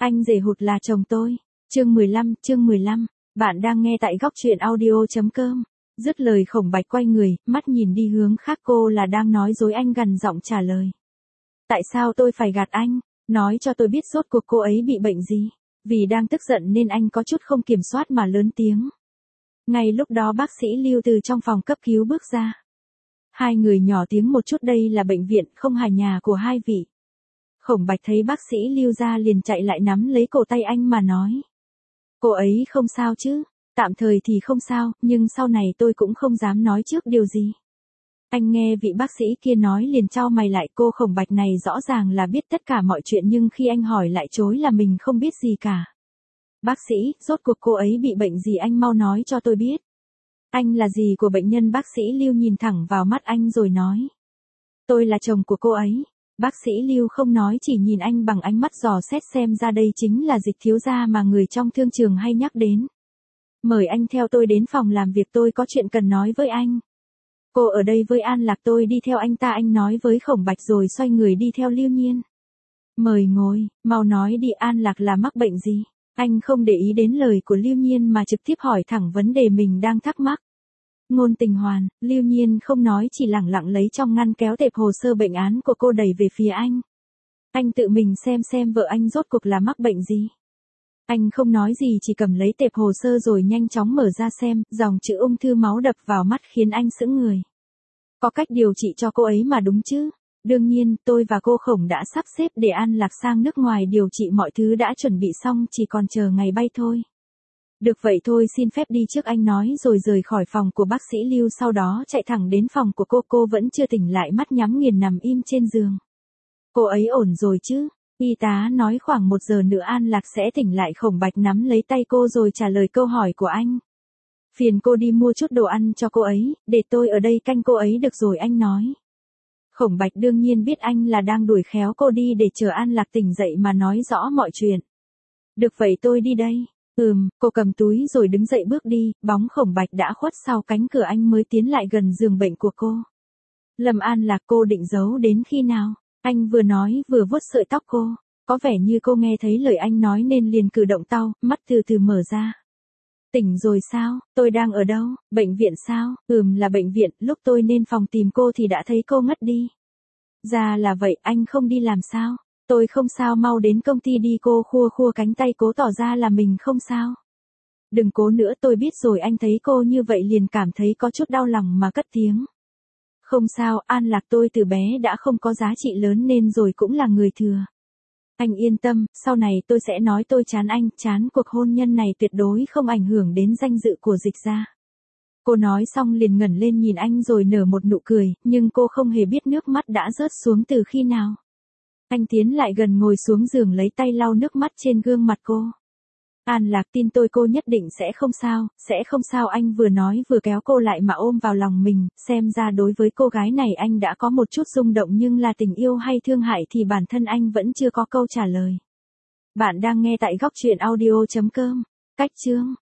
Anh rể hụt là chồng tôi. Chương 15. Bạn đang nghe tại góc truyện audio.com. Dứt lời Khổng Bạch quay người, mắt nhìn đi hướng khác, cô là đang nói dối anh, gằn giọng trả lời. Tại sao tôi phải gạt anh? Nói cho tôi biết rốt cuộc cô ấy bị bệnh gì? Vì đang tức giận nên anh có chút không kiểm soát mà lớn tiếng. Ngay lúc đó bác sĩ Lưu từ trong phòng cấp cứu bước ra. Hai người nhỏ tiếng một chút, đây là bệnh viện, không phải nhà của hai vị. Khổng Bạch thấy bác sĩ Lưu ra liền chạy lại nắm lấy cổ tay anh mà nói. Cô ấy không sao chứ? Tạm thời thì không sao, nhưng sau này tôi cũng không dám nói trước điều gì. Anh nghe vị bác sĩ kia nói liền chau mày lại, cô Khổng Bạch này rõ ràng là biết tất cả mọi chuyện nhưng khi anh hỏi lại chối là mình không biết gì cả. Bác sĩ, rốt cuộc cô ấy bị bệnh gì, anh mau nói cho tôi biết. Anh là gì của bệnh nhân? Bác sĩ Lưu nhìn thẳng vào mắt anh rồi nói. Tôi là chồng của cô ấy. Bác sĩ Lưu không nói, chỉ nhìn anh bằng ánh mắt dò xét xem ra đây chính là Dịch thiếu gia mà người trong thương trường hay nhắc đến. Mời anh theo tôi đến phòng làm việc, tôi có chuyện cần nói với anh. Cô ở đây với An Lạc, tôi đi theo anh ta, anh nói với Khổng Bạch rồi xoay người đi theo Lưu Nhiên. Mời ngồi, mau nói đi, An Lạc là mắc bệnh gì? Anh không để ý đến lời của Lưu Nhiên mà trực tiếp hỏi thẳng vấn đề mình đang thắc mắc. Ngôn Tình Hoàn, Lưu Nhiên không nói, chỉ lẳng lặng lấy trong ngăn kéo tệp hồ sơ bệnh án của cô đẩy về phía anh. Anh tự mình xem vợ anh rốt cuộc là mắc bệnh gì. Anh không nói gì, chỉ cầm lấy tệp hồ sơ rồi nhanh chóng mở ra xem, dòng chữ ung thư máu đập vào mắt khiến anh sững người. Có cách điều trị cho cô ấy mà đúng chứ? Đương nhiên, tôi và cô Khổng đã sắp xếp để An Lạc sang nước ngoài điều trị, mọi thứ đã chuẩn bị xong, chỉ còn chờ ngày bay thôi. Được vậy thôi, xin phép đi trước, anh nói rồi rời khỏi phòng của bác sĩ Lưu, sau đó chạy thẳng đến phòng của cô vẫn chưa tỉnh lại, mắt nhắm nghiền nằm im trên giường. Cô ấy ổn rồi chứ? Y tá nói khoảng 1 giờ nữa An Lạc sẽ tỉnh lại. Khổng Bạch nắm lấy tay cô rồi trả lời câu hỏi của anh. Phiền cô đi mua chút đồ ăn cho cô ấy, để tôi ở đây canh cô ấy được rồi, anh nói. Khổng Bạch đương nhiên biết anh là đang đuổi khéo cô đi để chờ An Lạc tỉnh dậy mà nói rõ mọi chuyện. Được vậy tôi đi đây. Cô cầm túi rồi đứng dậy bước đi, bóng Khổng Bạch đã khuất sau cánh cửa, anh mới tiến lại gần giường bệnh của cô. Lâm An Lạc, cô định giấu đến khi nào? Anh vừa nói vừa vuốt sợi tóc cô. Có vẻ như cô nghe thấy lời anh nói nên liền cử động tao, mắt từ từ mở ra. Tỉnh rồi sao? Tôi đang ở đâu? Bệnh viện sao? Là bệnh viện, lúc tôi lên phòng tìm cô thì đã thấy cô ngất đi. Ra là vậy, anh không đi làm sao? Tôi không sao, mau đến công ty đi. Cô khua cánh tay cố tỏ ra là mình không sao. Đừng cố nữa, tôi biết rồi. Anh thấy cô như vậy liền cảm thấy có chút đau lòng mà cất tiếng. Không sao, An Lạc, tôi từ bé đã không có giá trị lớn nên rồi cũng là người thừa. Anh yên tâm, sau này tôi sẽ nói tôi chán anh, chán cuộc hôn nhân này tuyệt đối không ảnh hưởng đến danh dự của Dịch gia. Cô nói xong liền ngẩng lên nhìn anh rồi nở một nụ cười, nhưng cô không hề biết nước mắt đã rớt xuống từ khi nào. Anh tiến lại gần ngồi xuống giường lấy tay lau nước mắt trên gương mặt cô. An Lạc, tin tôi, cô nhất định sẽ không sao. Anh vừa nói vừa kéo cô lại mà ôm vào lòng mình, xem ra đối với cô gái này anh đã có một chút rung động, nhưng là tình yêu hay thương hại thì bản thân anh vẫn chưa có câu trả lời. Bạn đang nghe tại góc truyện audio.com. Cách chương